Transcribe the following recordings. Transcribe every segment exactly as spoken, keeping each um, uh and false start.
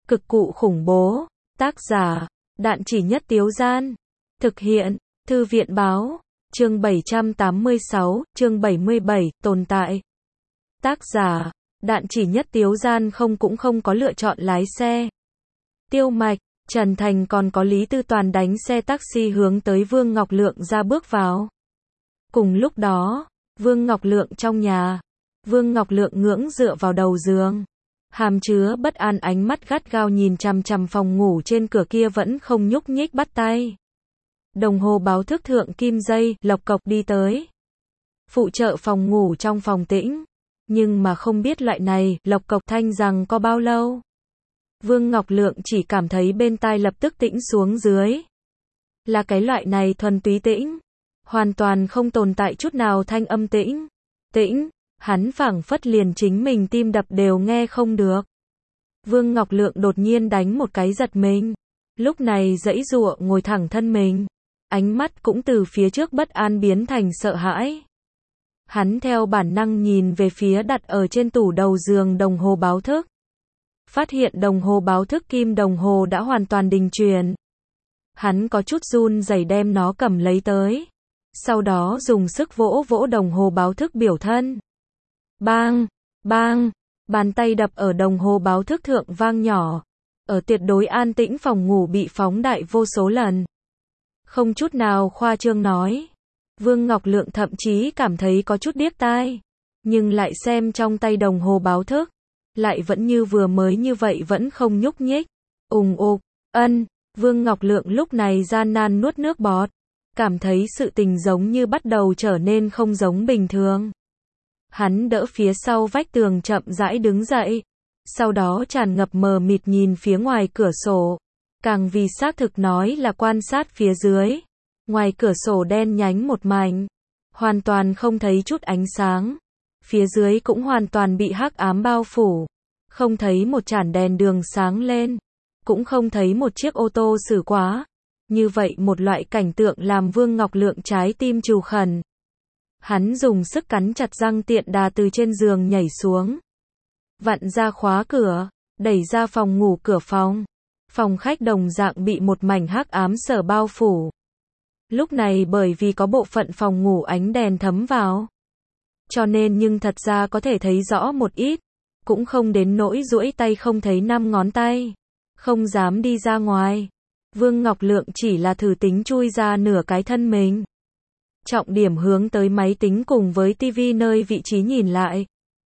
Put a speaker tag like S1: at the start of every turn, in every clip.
S1: Cực cụ khủng bố. Tác giả, Đạn Chỉ Nhất Tiếu Gian. Thực hiện, Thư viện báo. Chương bảy trăm tám mươi sáu, chương bảy mươi bảy, tồn tại. Tác giả, Đạn Chỉ Nhất Tiếu Gian không cũng không có lựa chọn lái xe. Tiêu Mạch, Trần Thành còn có Lý Tư Toàn đánh xe taxi hướng tới Vương Ngọc Lượng ra bước vào. Cùng lúc đó, Vương Ngọc Lượng trong nhà. Vương Ngọc Lượng ngưỡng dựa vào đầu giường. Hàm chứa bất an ánh mắt gắt gao nhìn chằm chằm phòng ngủ trên cửa kia vẫn không nhúc nhích bắt tay. Đồng hồ báo thức thượng kim dây, lộc cộc đi tới. Phụ trợ phòng ngủ trong phòng tĩnh. Nhưng mà không biết loại này, lộc cộc thanh rằng có bao lâu. Vương Ngọc Lượng chỉ cảm thấy bên tai lập tức tĩnh xuống dưới. Là cái loại này thuần túy tĩnh. Hoàn toàn không tồn tại chút nào thanh âm tĩnh. Tĩnh, hắn phảng phất liền chính mình tim đập đều nghe không được. Vương Ngọc Lượng đột nhiên đánh một cái giật mình. Lúc này giãy giụa ngồi thẳng thân mình. Ánh mắt cũng từ phía trước bất an biến thành sợ hãi. Hắn theo bản năng nhìn về phía đặt ở trên tủ đầu giường đồng hồ báo thức. Phát hiện đồng hồ báo thức kim đồng hồ đã hoàn toàn đình chuyển. Hắn có chút run rẩy đem nó cầm lấy tới. Sau đó dùng sức vỗ vỗ đồng hồ báo thức biểu thân. Bang, bang, bàn tay đập ở đồng hồ báo thức thượng vang nhỏ. Ở tuyệt đối an tĩnh phòng ngủ bị phóng đại vô số lần. Không chút nào khoa trương nói. Vương Ngọc Lượng thậm chí cảm thấy có chút điếc tai. Nhưng lại xem trong tay đồng hồ báo thức. Lại vẫn như vừa mới như vậy vẫn không nhúc nhích. Ùng ục, ân, Vương Ngọc Lượng lúc này gian nan nuốt nước bọt. Cảm thấy sự tình giống như bắt đầu trở nên không giống bình thường. Hắn đỡ phía sau vách tường chậm rãi đứng dậy. Sau đó tràn ngập mờ mịt nhìn phía ngoài cửa sổ. Càng vì xác thực nói là quan sát phía dưới. Ngoài cửa sổ đen nhánh một mảnh. Hoàn toàn không thấy chút ánh sáng. Phía dưới cũng hoàn toàn bị hắc ám bao phủ. Không thấy một chản đèn đường sáng lên. Cũng không thấy một chiếc ô tô xử quá. Như vậy một loại cảnh tượng làm Vương Ngọc Lượng trái tim trù khẩn. Hắn dùng sức cắn chặt răng tiện đà từ trên giường nhảy xuống. Vặn ra khóa cửa, đẩy ra phòng ngủ cửa phòng. Phòng khách đồng dạng bị một mảnh hắc ám sở bao phủ. Lúc này bởi vì có bộ phận phòng ngủ ánh đèn thấm vào. Cho nên nhưng thật ra có thể thấy rõ một ít. Cũng không đến nỗi duỗi tay không thấy năm ngón tay. Không dám đi ra ngoài. Vương Ngọc Lượng chỉ là thử tính chui ra nửa cái thân mình. Trọng điểm hướng tới máy tính cùng với tivi nơi vị trí nhìn lại.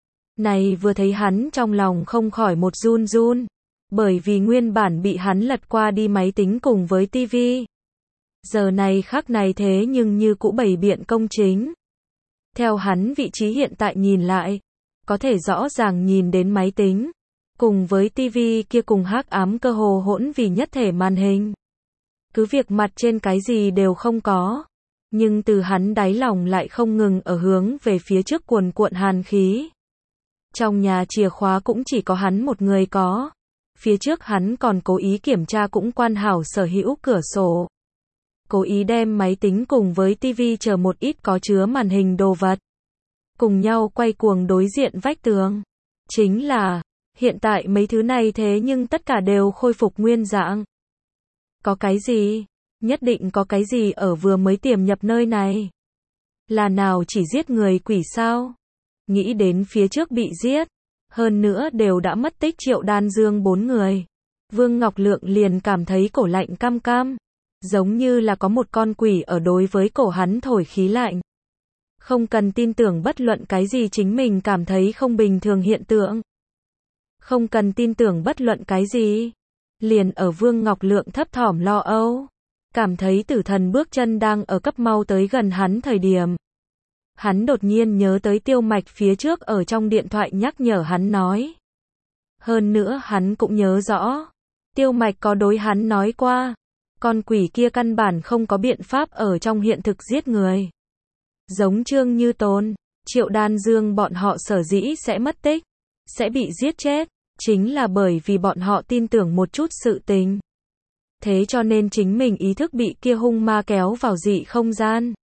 S1: Này vừa thấy hắn trong lòng không khỏi một run run. Bởi vì nguyên bản bị hắn lật qua đi máy tính cùng với tivi. Giờ này khắc này thế nhưng như cũ bày biện công chính. Theo hắn vị trí hiện tại nhìn lại. Có thể rõ ràng nhìn đến máy tính. Cùng với tivi kia cùng hắc ám cơ hồ hỗn vì nhất thể màn hình. Cứ việc mặt trên cái gì đều không có. Nhưng từ hắn đáy lòng lại không ngừng ở hướng về phía trước cuồn cuộn hàn khí. Trong nhà chìa khóa cũng chỉ có hắn một người có. Phía trước hắn còn cố ý kiểm tra cũng quan hảo sở hữu cửa sổ. Cố ý đem máy tính cùng với tivi chờ một ít có chứa màn hình đồ vật. Cùng nhau quay cuồng đối diện vách tường. Chính là, hiện tại mấy thứ này thế nhưng tất cả đều khôi phục nguyên dạng. Có cái gì? Nhất định có cái gì ở vừa mới tiềm nhập nơi này. Là nào chỉ giết người quỷ sao? Nghĩ đến phía trước bị giết. Hơn nữa đều đã mất tích Triệu Đan Dương bốn người. Vương Ngọc Lượng liền cảm thấy cổ lạnh cam cam. Giống như là có một con quỷ ở đối với cổ hắn thổi khí lạnh. Không cần tin tưởng bất luận cái gì chính mình cảm thấy không bình thường hiện tượng. Không cần tin tưởng bất luận cái gì. Liền ở Vương Ngọc Lượng thấp thỏm lo âu. Cảm thấy tử thần bước chân đang ở cấp mau tới gần hắn thời điểm. Hắn đột nhiên nhớ tới Tiêu Mạch phía trước ở trong điện thoại nhắc nhở hắn nói. Hơn nữa hắn cũng nhớ rõ. Tiêu Mạch có đối hắn nói qua. Con quỷ kia căn bản không có biện pháp ở trong hiện thực giết người. Giống Trương Như Tôn, Triệu Đan Dương bọn họ sở dĩ sẽ mất tích. Sẽ bị giết chết. Chính là bởi vì bọn họ tin tưởng một chút sự tình. Thế cho nên chính mình ý thức bị kia hung ma kéo vào dị không gian.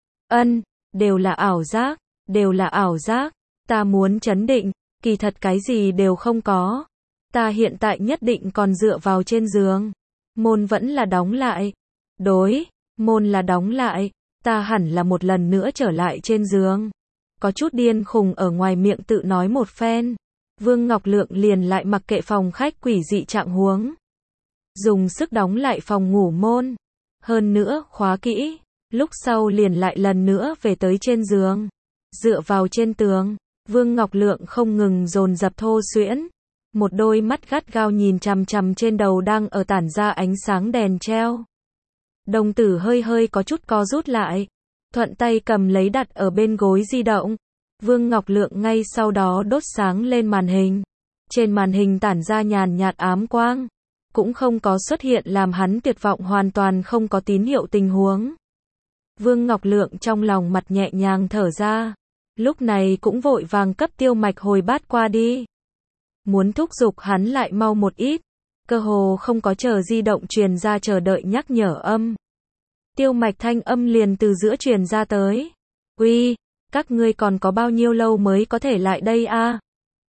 S1: Ân, đều là ảo giác, đều là ảo giác. Ta muốn chấn định, kỳ thật cái gì đều không có. Ta hiện tại nhất định còn dựa vào trên giường. Môn vẫn là đóng lại. Đối, môn là đóng lại. Ta hẳn là một lần nữa trở lại trên giường. Có chút điên khùng ở ngoài miệng tự nói một phen. Vương Ngọc Lượng liền lại mặc kệ phòng khách quỷ dị trạng huống. Dùng sức đóng lại phòng ngủ môn. Hơn nữa, khóa kỹ. Lúc sau liền lại lần nữa về tới trên giường. Dựa vào trên tường. Vương Ngọc Lượng không ngừng dồn dập thô xuyễn. Một đôi mắt gắt gao nhìn chằm chằm trên đầu đang ở tản ra ánh sáng đèn treo. Đồng tử hơi hơi có chút co rút lại. Thuận tay cầm lấy đặt ở bên gối di động. Vương Ngọc Lượng ngay sau đó đốt sáng lên màn hình. Trên màn hình tản ra nhàn nhạt ám quang. Cũng không có xuất hiện làm hắn tuyệt vọng hoàn toàn không có tín hiệu tình huống. Vương Ngọc Lượng trong lòng mặt nhẹ nhàng thở ra. Lúc này cũng vội vàng cấp Tiêu Mạch hồi bát qua đi. Muốn thúc giục hắn lại mau một ít. Cơ hồ không có chờ di động truyền ra chờ đợi nhắc nhở âm. Tiêu Mạch thanh âm liền từ giữa truyền ra tới. Uy, các ngươi còn có bao nhiêu lâu mới có thể lại đây a?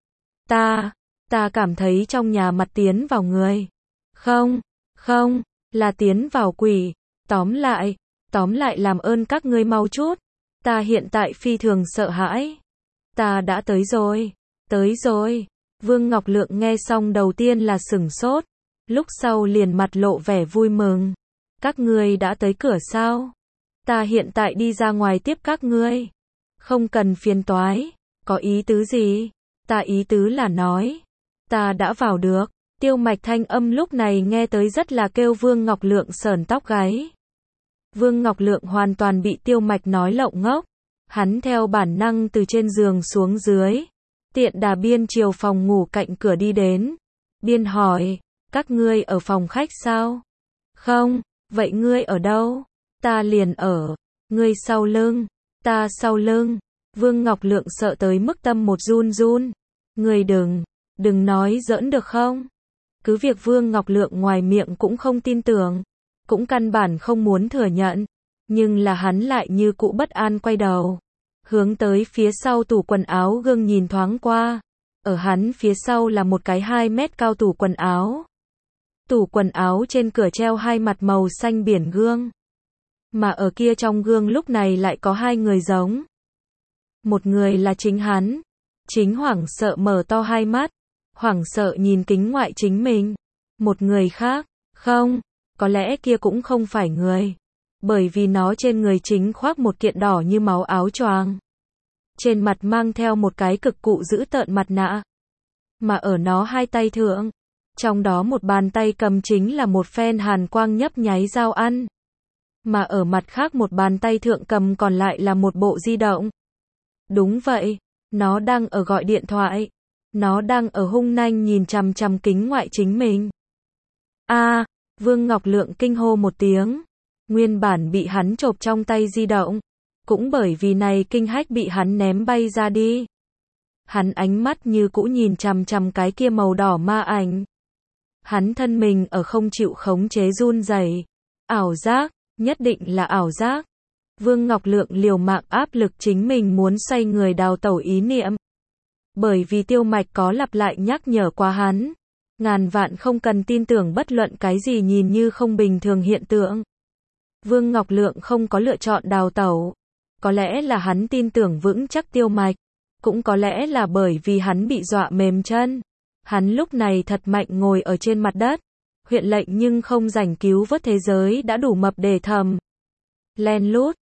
S1: Ta, ta cảm thấy trong nhà mặt tiến vào người. Không, không, là tiến vào quỷ. Tóm lại, tóm lại làm ơn các ngươi mau chút. Ta hiện tại phi thường sợ hãi. Ta đã tới rồi, tới rồi. Vương Ngọc Lượng nghe xong đầu tiên là sửng sốt. Lúc sau liền mặt lộ vẻ vui mừng. Các ngươi đã tới cửa sao? Ta hiện tại đi ra ngoài tiếp các ngươi. Không cần phiền toái. Có ý tứ gì? Ta ý tứ là nói. Ta đã vào được. Tiêu Mạch thanh âm lúc này nghe tới rất là kêu Vương Ngọc Lượng sởn tóc gáy. Vương Ngọc Lượng hoàn toàn bị Tiêu Mạch nói lộng ngốc. Hắn theo bản năng từ trên giường xuống dưới. Tiện đà biên chiều phòng ngủ cạnh cửa đi đến. Biên hỏi, các ngươi ở phòng khách sao? Không, vậy ngươi ở đâu? Ta liền ở. Ngươi sau lưng. Ta sau lưng. Vương Ngọc Lượng sợ tới mức tâm một run run. Ngươi đừng, đừng nói giỡn được không? Cứ việc Vương Ngọc Lượng ngoài miệng cũng không tin tưởng. Cũng căn bản không muốn thừa nhận. Nhưng là hắn lại như cũ bất an quay đầu. Hướng tới phía sau tủ quần áo gương nhìn thoáng qua. Ở hắn phía sau là một cái hai mét cao tủ quần áo. Tủ quần áo trên cửa treo hai mặt màu xanh biển gương. Mà ở kia trong gương lúc này lại có hai người giống. Một người là chính hắn. Chính hoảng sợ mở to hai mắt. Hoảng sợ nhìn kính ngoại chính mình. Một người khác, không, có lẽ kia cũng không phải người. Bởi vì nó trên người chính khoác một kiện đỏ như máu áo choàng. Trên mặt mang theo một cái cực cụ dữ tợn mặt nạ. Mà ở nó hai tay thượng. Trong đó một bàn tay cầm chính là một phen hàn quang nhấp nháy dao ăn. Mà ở mặt khác một bàn tay thượng cầm còn lại là một bộ di động. Đúng vậy, nó đang ở gọi điện thoại. Nó đang ở hung nanh nhìn chằm chằm kính ngoại chính mình. A, Vương Ngọc Lượng kinh hô một tiếng. Nguyên bản bị hắn chộp trong tay di động. Cũng bởi vì này kinh hách bị hắn ném bay ra đi. Hắn ánh mắt như cũ nhìn chằm chằm cái kia màu đỏ ma ảnh. Hắn thân mình ở không chịu khống chế run rẩy. Ảo giác, nhất định là ảo giác. Vương Ngọc Lượng liều mạng áp lực chính mình muốn xoay người đào tẩu ý niệm. Bởi vì Tiêu Mạch có lặp lại nhắc nhở qua hắn. Ngàn vạn không cần tin tưởng bất luận cái gì nhìn như không bình thường hiện tượng. Vương Ngọc Lượng không có lựa chọn đào tẩu. Có lẽ là hắn tin tưởng vững chắc Tiêu Mạch. Cũng có lẽ là bởi vì hắn bị dọa mềm chân. Hắn lúc này thật mạnh ngồi ở trên mặt đất. Huyện lệnh nhưng không rảnh cứu vớt thế giới đã đủ mập để thầm. Len lút,